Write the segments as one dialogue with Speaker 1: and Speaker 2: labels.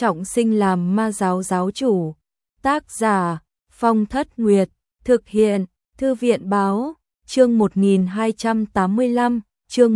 Speaker 1: trọng sinh làm ma giáo giáo chủ. Tác giả Phong Thất Nguyệt. Thực hiện Thư viện báo. Chương 1285. Chương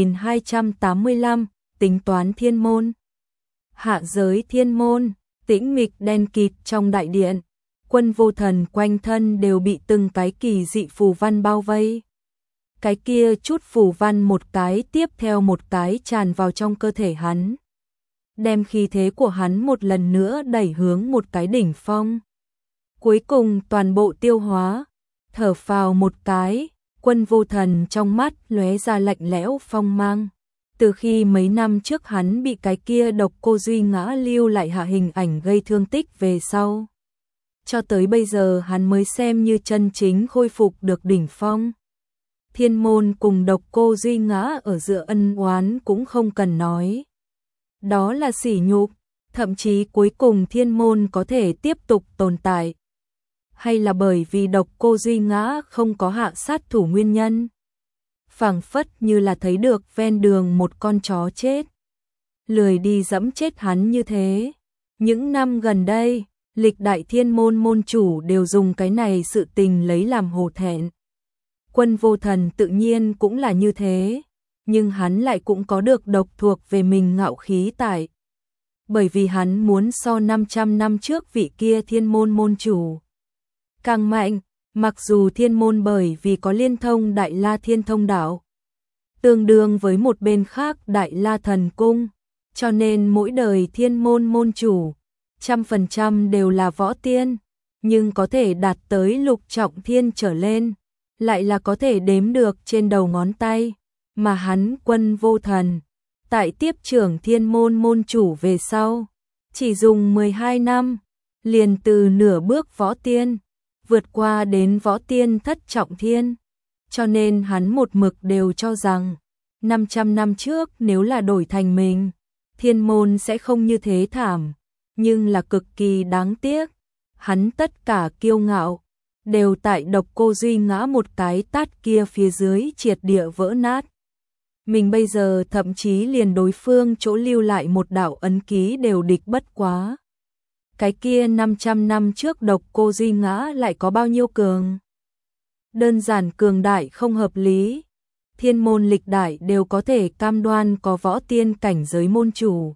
Speaker 1: 1285. Tính toán thiên môn. Hạ giới thiên môn, tĩnh mịch đen kịt trong đại điện. Quân Vô Thần quanh thân đều bị từng cái kỳ dị phù văn bao vây. Cái kia chút phù văn một cái tiếp theo một cái tràn vào trong cơ thể hắn, đem khí thế của hắn một lần nữa đẩy hướng một cái đỉnh phong. Cuối cùng toàn bộ tiêu hóa, thở phào một cái, Quân Vô Thần trong mắt lóe ra lạnh lẽo phong mang. Từ khi mấy năm trước hắn bị cái kia độc cô Duy Ngã lưu lại hạ hình ảnh gây thương tích về sau, cho tới bây giờ hắn mới xem như chân chính khôi phục được đỉnh phong. Thiên môn cùng độc cô Duy Ngã ở giữa ân oán cũng không cần nói. Đó là sỉ nhục, thậm chí cuối cùng thiên môn có thể tiếp tục tồn tại, hay là bởi vì độc cô Duy Ngã không có hạ sát thủ nguyên nhân. Phảng phất như là thấy được ven đường một con chó chết, lười đi dẫm chết hắn như thế. Những năm gần đây, lịch đại thiên môn môn chủ đều dùng cái này sự tình lấy làm hổ thẹn. Quân Vô Thần tự nhiên cũng là như thế, nhưng hắn lại cũng có được độc thuộc về mình ngạo khí tại. Bởi vì hắn muốn so 500 năm trước vị kia thiên môn môn chủ càng mạnh, mặc dù thiên môn bởi vì có liên thông Đại La Thiên Thông Đạo, tương đương với một bên khác Đại La Thần Cung, cho nên mỗi đời thiên môn môn chủ 100% đều là võ tiên, nhưng có thể đạt tới lục trọng thiên trở lên, lại là có thể đếm được trên đầu ngón tay, mà hắn Quân Vô Thần, tại tiếp trưởng thiên môn môn chủ về sau, chỉ dùng 12 năm, liền từ nửa bước võ tiên, vượt qua đến võ tiên thất trọng thiên, cho nên hắn một mực đều cho rằng, 500 năm trước nếu là đổi thành mình, thiên môn sẽ không như thế thảm, nhưng là cực kỳ đáng tiếc, hắn tất cả kiêu ngạo, đều tại độc cô Duy Ngã một cái tát kia phía dưới triệt địa vỡ nát. Mình bây giờ thậm chí liền đối phương chỗ lưu lại một đạo ấn ký đều địch bất quá. Cái kia 500 năm trước độc cô Duy Ngã lại có bao nhiêu cường? Đơn giản cường đại không hợp lý. Thiên môn lịch đại đều có thể cam đoan có võ tiên cảnh giới môn chủ,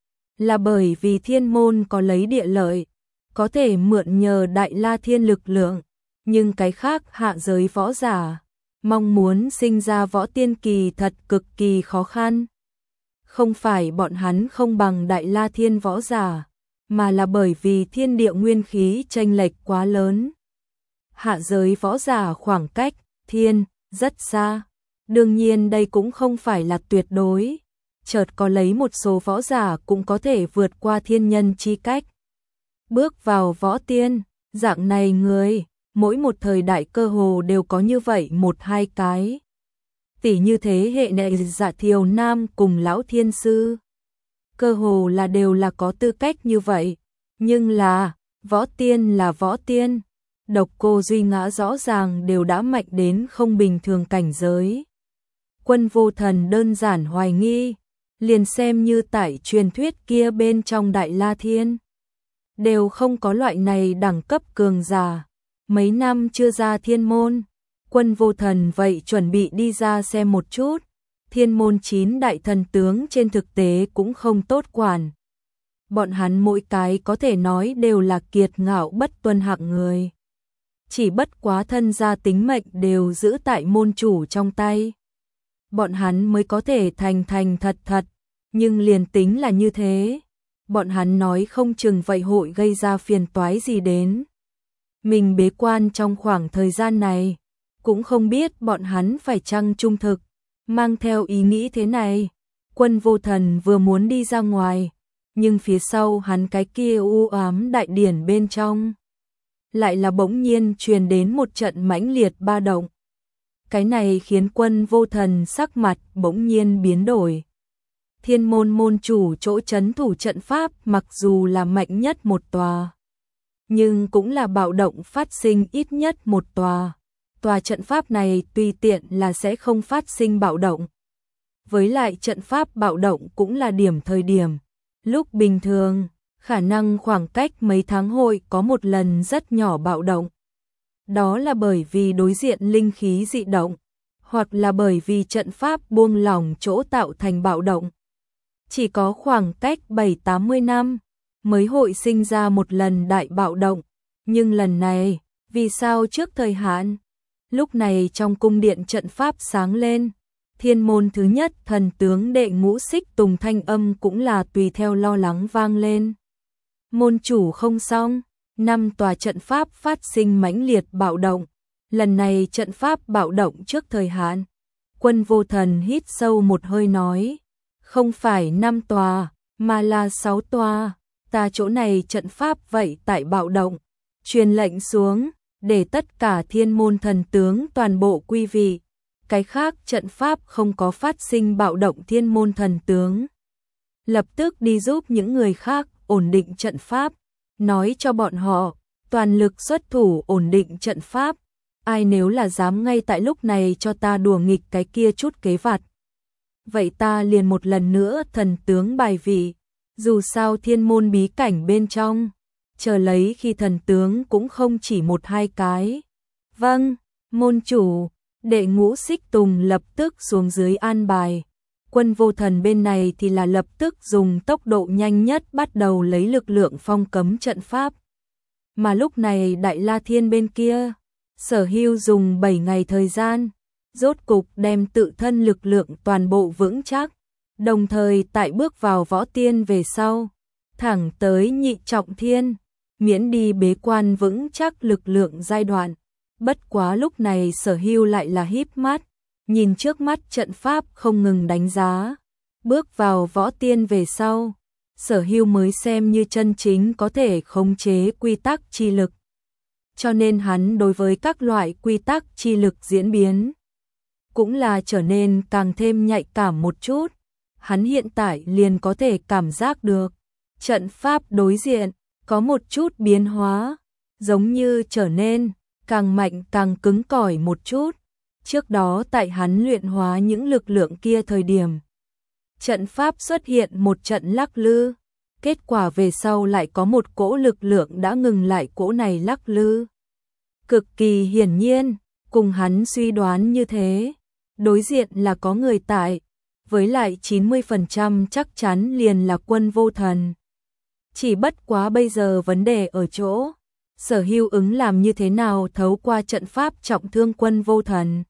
Speaker 1: là bởi vì thiên môn có lấy địa lợi, có thể mượn nhờ Đại La Thiên lực lượng, nhưng cái khác hạ giới võ giả, mong muốn sinh ra võ tiên kỳ thật cực kỳ khó khăn. Không phải bọn hắn không bằng Đại La Thiên võ giả, mà là bởi vì thiên địa nguyên khí chênh lệch quá lớn. Hạ giới võ giả khoảng cách thiên rất xa. Đương nhiên đây cũng không phải là tuyệt đối, chợt có lấy một số võ giả cũng có thể vượt qua thiên nhân chi cách, bước vào võ tiên. Dạng này người, mỗi một thời đại cơ hồ đều có như vậy một hai cái. Tỷ như thế hệ này Dạ Thiều Nam cùng Lão Thiên Sư, cơ hồ là đều là có tư cách như vậy, nhưng là võ tiên là võ tiên, độc cô Duy Ngã rõ ràng đều đã mạnh đến không bình thường cảnh giới. Quân Vô Thần đơn giản hoài nghi, liền xem như tại truyền thuyết kia bên trong Đại La Thiên, đều không có loại này đẳng cấp cường giả. Mấy năm chưa ra thiên môn, Quân Vô Thần vậy chuẩn bị đi ra xem một chút. Thiên môn 9 đại thần tướng trên thực tế cũng không tốt quản. Bọn hắn mỗi cái có thể nói đều là kiệt ngạo bất tuân hạng người. Chỉ bất quá thân gia tính mệnh đều giữ tại môn chủ trong tay, bọn hắn mới có thể thành thành thật thật, nhưng liền tính là như thế, bọn hắn nói không chừng vậy hội gây ra phiền toái gì đến. Mình bế quan trong khoảng thời gian này, cũng không biết bọn hắn phải chăng trung thực, mang theo ý nghĩ thế này. Quân Vô Thần vừa muốn đi ra ngoài, nhưng phía sau hắn cái kia u ám đại điển bên trong, lại là bỗng nhiên truyền đến một trận mãnh liệt ba động. Cái này khiến Quân Vô Thần sắc mặt bỗng nhiên biến đổi. Thiên môn môn chủ chỗ trấn thủ trận pháp mặc dù là mạnh nhất một tòa, nhưng cũng là bạo động phát sinh ít nhất một tòa. Tòa trận pháp này tùy tiện là sẽ không phát sinh bạo động. Với lại trận pháp bạo động cũng là điểm thời điểm. Lúc bình thường, khả năng khoảng cách mấy tháng hội có một lần rất nhỏ bạo động. Đó là bởi vì đối diện linh khí dị động, hoặc là bởi vì trận pháp buông lỏng chỗ tạo thành bạo động. Chỉ có khoảng cách 7-80 năm mới hội sinh ra một lần đại bạo động, nhưng lần này, vì sao trước thời hạn? Lúc này trong cung điện trận pháp sáng lên, thiên môn thứ nhất thần tướng đệ ngũ Xích Tùng thanh âm cũng là tùy theo lo lắng vang lên. Môn chủ không xong, 5 tòa trận pháp phát sinh mãnh liệt bạo động, lần này trận pháp bạo động trước thời hạn. Quân Vô Thần hít sâu một hơi nói, không phải 5 tòa, mà là 6 tòa, ta chỗ này trận pháp vậy tại bạo động, truyền lệnh xuống, để tất cả thiên môn thần tướng toàn bộ quy vị, cái khác trận pháp không có phát sinh bạo động thiên môn thần tướng. Lập tức đi giúp những người khác ổn định trận pháp, nói cho bọn họ, toàn lực xuất thủ ổn định trận pháp, ai nếu là dám ngay tại lúc này cho ta đùa nghịch cái kia chút kế vặt. Vậy ta liền một lần nữa thần tướng bài vị, dù sao thiên môn bí cảnh bên trong, chờ lấy khi thần tướng cũng không chỉ 1-2 cái. Vâng, môn chủ, đệ ngũ Xích Tùng lập tức xuống dưới an bài. Quân Vô Thần bên này thì là lập tức dùng tốc độ nhanh nhất bắt đầu lấy lực lượng phong cấm trận pháp. Mà lúc này Đại La Thiên bên kia, Sở Hưu dùng 7 ngày thời gian, rốt cục đem tự thân lực lượng toàn bộ vững chắc, đồng thời tại bước vào võ tiên về sau, thẳng tới nhị trọng thiên, miễn đi bế quan vững chắc lực lượng giai đoạn. Bất quá lúc này Sở Hưu lại là híp mắt, nhìn trước mắt trận pháp không ngừng đánh giá. Bước vào võ tiên về sau, Sở Hưu mới xem như chân chính có thể khống chế quy tắc chi lực. Cho nên hắn đối với các loại quy tắc chi lực diễn biến, cũng là trở nên càng thêm nhạy cảm một chút. Hắn hiện tại liền có thể cảm giác được, trận pháp đối diện, có một chút biến hóa, giống như trở nên càng mạnh càng cứng cỏi một chút. Trước đó tại hắn luyện hóa những lực lượng kia thời điểm, trận pháp xuất hiện một trận lắc lư, kết quả về sau lại có một cỗ lực lượng đã ngừng lại cỗ này lắc lư. Cực kỳ hiển nhiên, cùng hắn suy đoán như thế, đối diện là có người tại, với lại 90% chắc chắn liền là Quân Vô Thần. Chỉ bất quá bây giờ vấn đề ở chỗ, Sở Hưu ứng làm như thế nào thấu qua trận pháp trọng thương Quân Vô Thần.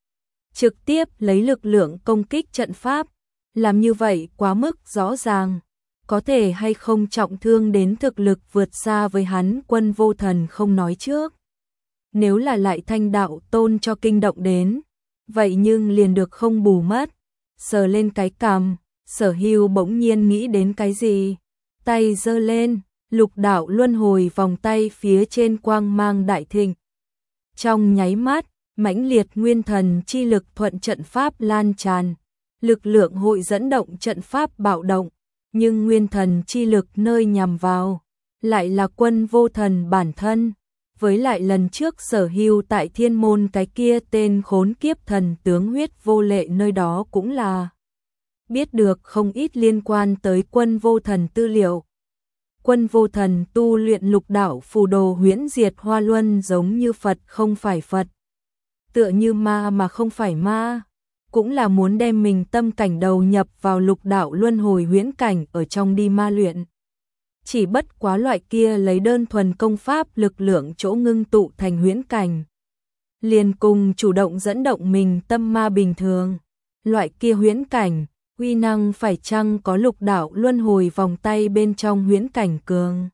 Speaker 1: Trực tiếp lấy lực lượng công kích trận pháp, làm như vậy quá mức rõ ràng, có thể hay không trọng thương đến thực lực vượt xa với hắn Quân Vô Thần không nói trước. Nếu là lại Thanh Đạo Tôn cho kinh động đến, vậy nhưng liền được không bù mất. Sờ lên cái cằm, Sở Hưu bỗng nhiên nghĩ đến cái gì, tay giơ lên, lục đạo luân hồi vòng tay phía trên quang mang đại thịnh. Trong nháy mắt, mãnh liệt nguyên thần chi lực thuận trận pháp lan tràn, lực lượng hội dẫn động trận pháp bạo động, nhưng nguyên thần chi lực nơi nhằm vào lại là Quân Vô Thần bản thân. Với lại lần trước Sở Hưu tại thiên môn cái kia tên khốn kiếp thần tướng huyết vô lệ nơi đó cũng là biết được không ít liên quan tới Quân Vô Thần tư liệu. Quân Vô Thần tu luyện lục đạo phù đồ huyễn diệt hoa luân giống như Phật không phải Phật, tựa như ma mà không phải ma, cũng là muốn đem mình tâm cảnh đầu nhập vào lục đạo luân hồi huyễn cảnh ở trong đi ma luyện. Chỉ bất quá loại kia lấy đơn thuần công pháp lực lượng chỗ ngưng tụ thành huyễn cảnh, liền cùng chủ động dẫn động mình tâm ma bình thường. Loại kia huyễn cảnh, uy năng phải chăng có lục đạo luân hồi vòng tay bên trong huyễn cảnh cường.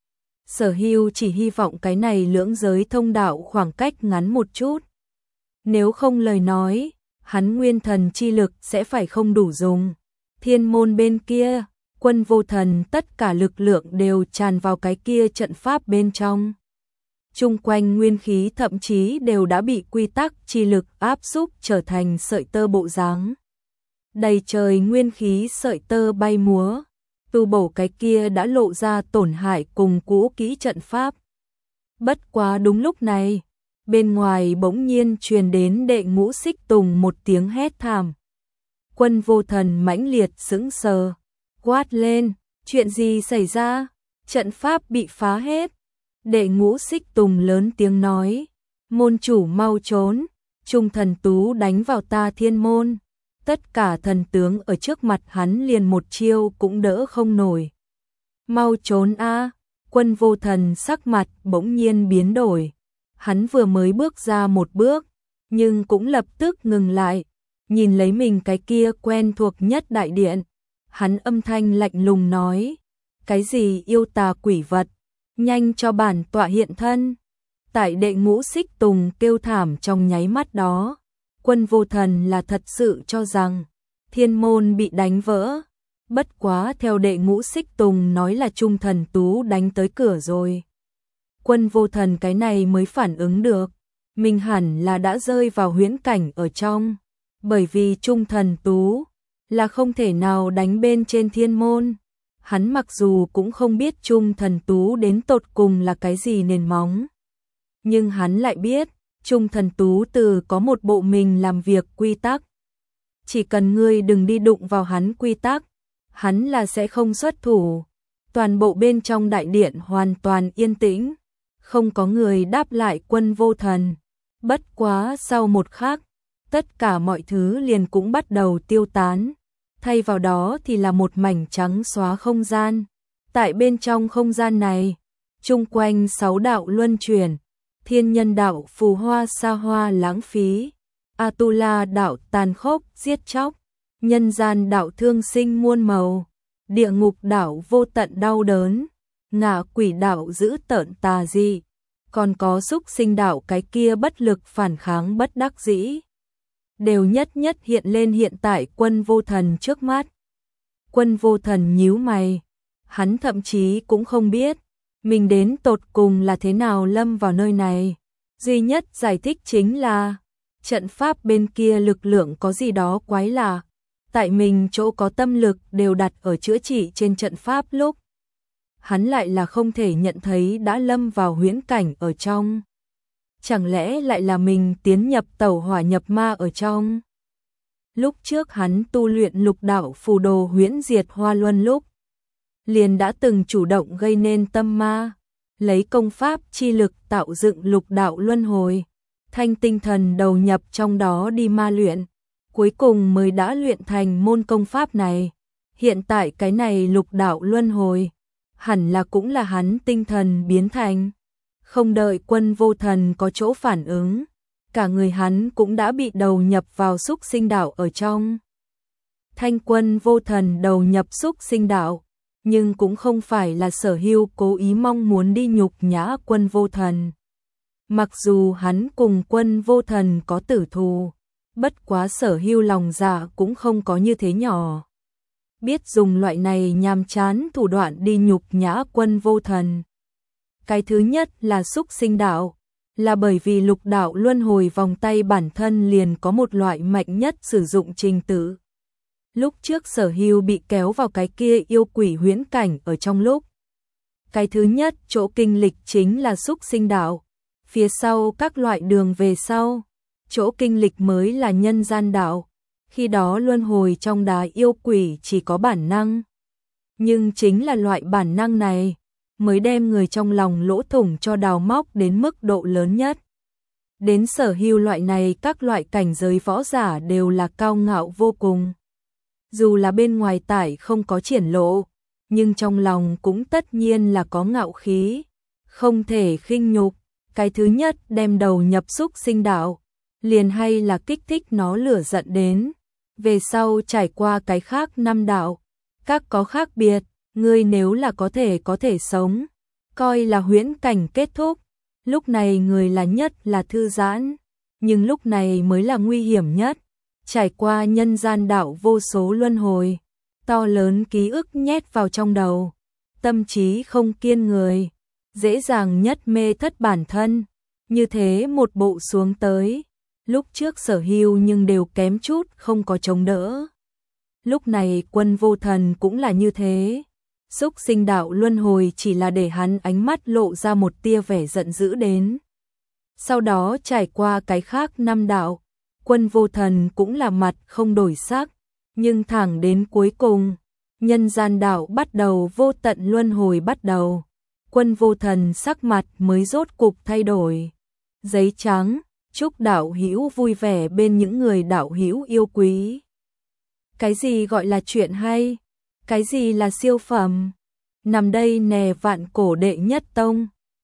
Speaker 1: Sở Hưu chỉ hy vọng cái này lưỡng giới thông đạo khoảng cách ngắn một chút. Nếu không lời nói, hắn nguyên thần chi lực sẽ phải không đủ dùng. Thiên môn bên kia, Quân Vô Thần tất cả lực lượng đều tràn vào cái kia trận pháp bên trong. Chung quanh nguyên khí thậm chí đều đã bị quy tắc chi lực áp xúc trở thành sợi tơ bộ dáng. Đầy trời nguyên khí sợi tơ bay múa, tu bổ cái kia đã lộ ra tổn hại cùng cũ kỹ trận pháp. Bất quá đúng lúc này, bên ngoài bỗng nhiên truyền đến đệ ngũ Xích Tùng một tiếng hét thảm. Quân Vô Thần mãnh liệt sững sờ, quát lên, chuyện gì xảy ra? trận pháp bị phá hết. Đệ Ngũ Xích Tùng lớn tiếng nói, môn chủ mau trốn, Trung Thần Tú đánh vào ta thiên môn. Tất cả thần tướng ở trước mặt hắn liền một chiêu cũng đỡ không nổi. Mau trốn a! Quân Vô Thần sắc mặt bỗng nhiên biến đổi. Hắn vừa mới bước ra một bước, nhưng cũng lập tức ngừng lại, nhìn lấy mình cái kia quen thuộc nhất đại điện. Hắn âm thanh lạnh lùng nói, cái gì yêu tà quỷ vật, nhanh cho bản tọa hiện thân. Tại Đệ Ngũ Xích Tùng kêu thảm trong nháy mắt đó, Quân Vô Thần là thật sự cho rằng thiên môn bị đánh vỡ. Bất quá theo Đệ Ngũ Xích Tùng nói là Trung Thần Tú đánh tới cửa rồi. Quân Vô Thần cái này mới phản ứng được, mình hẳn là đã rơi vào huyễn cảnh ở trong, bởi vì Trung Thần Tú là không thể nào đánh bên trên thiên môn. Hắn mặc dù cũng không biết Trung Thần Tú đến tột cùng là cái gì nền móng, nhưng hắn lại biết Trung Thần Tú từ có một bộ mình làm việc quy tắc. Chỉ cần ngươi đừng đi đụng vào hắn quy tắc, hắn là sẽ không xuất thủ. Toàn bộ bên trong đại điện hoàn toàn yên tĩnh, không có người đáp lại Quân Vô Thần. Bất quá sau một khắc, tất cả mọi thứ liền cũng bắt đầu tiêu tán. Thay vào đó thì là một mảnh trắng xóa không gian. Tại bên trong không gian này, chung quanh 6 đạo luân chuyển, Thiên Nhân đạo phù hoa xa hoa lãng phí, Atula đạo tàn khốc giết chóc, Nhân gian đạo thương sinh muôn màu, Địa ngục đạo vô tận đau đớn, Ngạ quỷ đạo dữ tợn tà dị, còn có Súc sinh đạo cái kia bất lực phản kháng bất đắc dĩ, đều nhất nhất hiện lên hiện tại Quân Vô Thần trước mắt. Quân Vô Thần nhíu mày, hắn thậm chí cũng không biết mình đến tột cùng là thế nào lâm vào nơi này. Duy nhất giải thích chính là trận pháp bên kia lực lượng có gì đó quái lạ. Tại mình chỗ có tâm lực đều đặt ở chữa trị trên trận pháp lúc, hắn lại là không thể nhận thấy đã lâm vào huyễn cảnh ở trong. Chẳng lẽ lại là mình tiến nhập tẩu hỏa nhập ma ở trong? Lúc trước hắn tu luyện lục đạo phù đồ huyễn diệt hoa luân lúc, liền đã từng chủ động gây nên tâm ma, lấy công pháp chi lực tạo dựng lục đạo luân hồi, thanh tinh thần đầu nhập trong đó đi ma luyện, cuối cùng mới đã luyện thành môn công pháp này. Hiện tại cái này lục đạo luân hồi, hẳn là cũng là hắn tinh thần biến thành. Không đợi Quân Vô Thần có chỗ phản ứng, cả người hắn cũng đã bị đầu nhập vào Súc sinh đạo ở trong. Thanh Quân Vô Thần đầu nhập Súc sinh đạo, nhưng cũng không phải là Sở Hưu cố ý mong muốn đi nhục nhã Quân Vô Thần. Mặc dù hắn cùng Quân Vô Thần có tử thù, bất quá Sở Hưu lòng dạ cũng không có như thế nhỏ. Biết dùng loại này nhàm chán thủ đoạn đi nhục nhã Quân Vô Thần. Cái thứ nhất là Súc sinh đạo, là bởi vì lục đạo luân hồi vòng tay bản thân liền có một loại mạnh nhất sử dụng trình tự. Lúc trước Sở Hưu bị kéo vào cái kia yêu quỷ huyễn cảnh ở trong lúc. Cái thứ nhất chỗ kinh lịch chính là Súc sinh đạo, phía sau các loại đường về sau, chỗ kinh lịch mới là nhân gian đạo. Khi đó luân hồi trong đá yêu quỷ chỉ có bản năng. Nhưng chính là loại bản năng này mới đem người trong lòng lỗ thủng cho đào móc đến mức độ lớn nhất. Đến Sở Hưu loại này các loại cảnh giới võ giả đều là cao ngạo vô cùng. Dù là bên ngoài tải không có triển lộ, nhưng trong lòng cũng tất nhiên là có ngạo khí, không thể khinh nhục. Cái thứ nhất đem đầu nhập Súc sinh đạo, liền hay là kích thích nó lửa giận đến. Về sau trải qua cái khác 5 đạo, các có khác biệt, ngươi nếu là có thể sống, coi là huyễn cảnh kết thúc, lúc này người là nhất là thư giãn, nhưng lúc này mới là nguy hiểm nhất. Trải qua nhân gian đạo vô số luân hồi, to lớn ký ức nhét vào trong đầu, tâm trí không kiên người, dễ dàng nhất mê thất bản thân. Như thế một bộ xuống tới, lúc trước Sở Hưu nhưng đều kém chút không có chống đỡ. Lúc này Quân Vô Thần cũng là như thế. Súc sinh đạo luân hồi chỉ là để hắn ánh mắt lộ ra một tia vẻ giận dữ đến. Sau đó trải qua cái khác 5 đạo, Quân Vô Thần cũng là mặt không đổi sắc, nhưng thẳng đến cuối cùng, Nhân gian đạo bắt đầu, vô tận luân hồi bắt đầu. Quân Vô Thần sắc mặt mới rốt cục thay đổi. Giấy trắng, chúc đạo hữu vui vẻ bên những người đạo hữu yêu quý. Cái gì gọi là chuyện hay? Cái gì là siêu phẩm? Nằm đây nè, vạn cổ đệ nhất tông.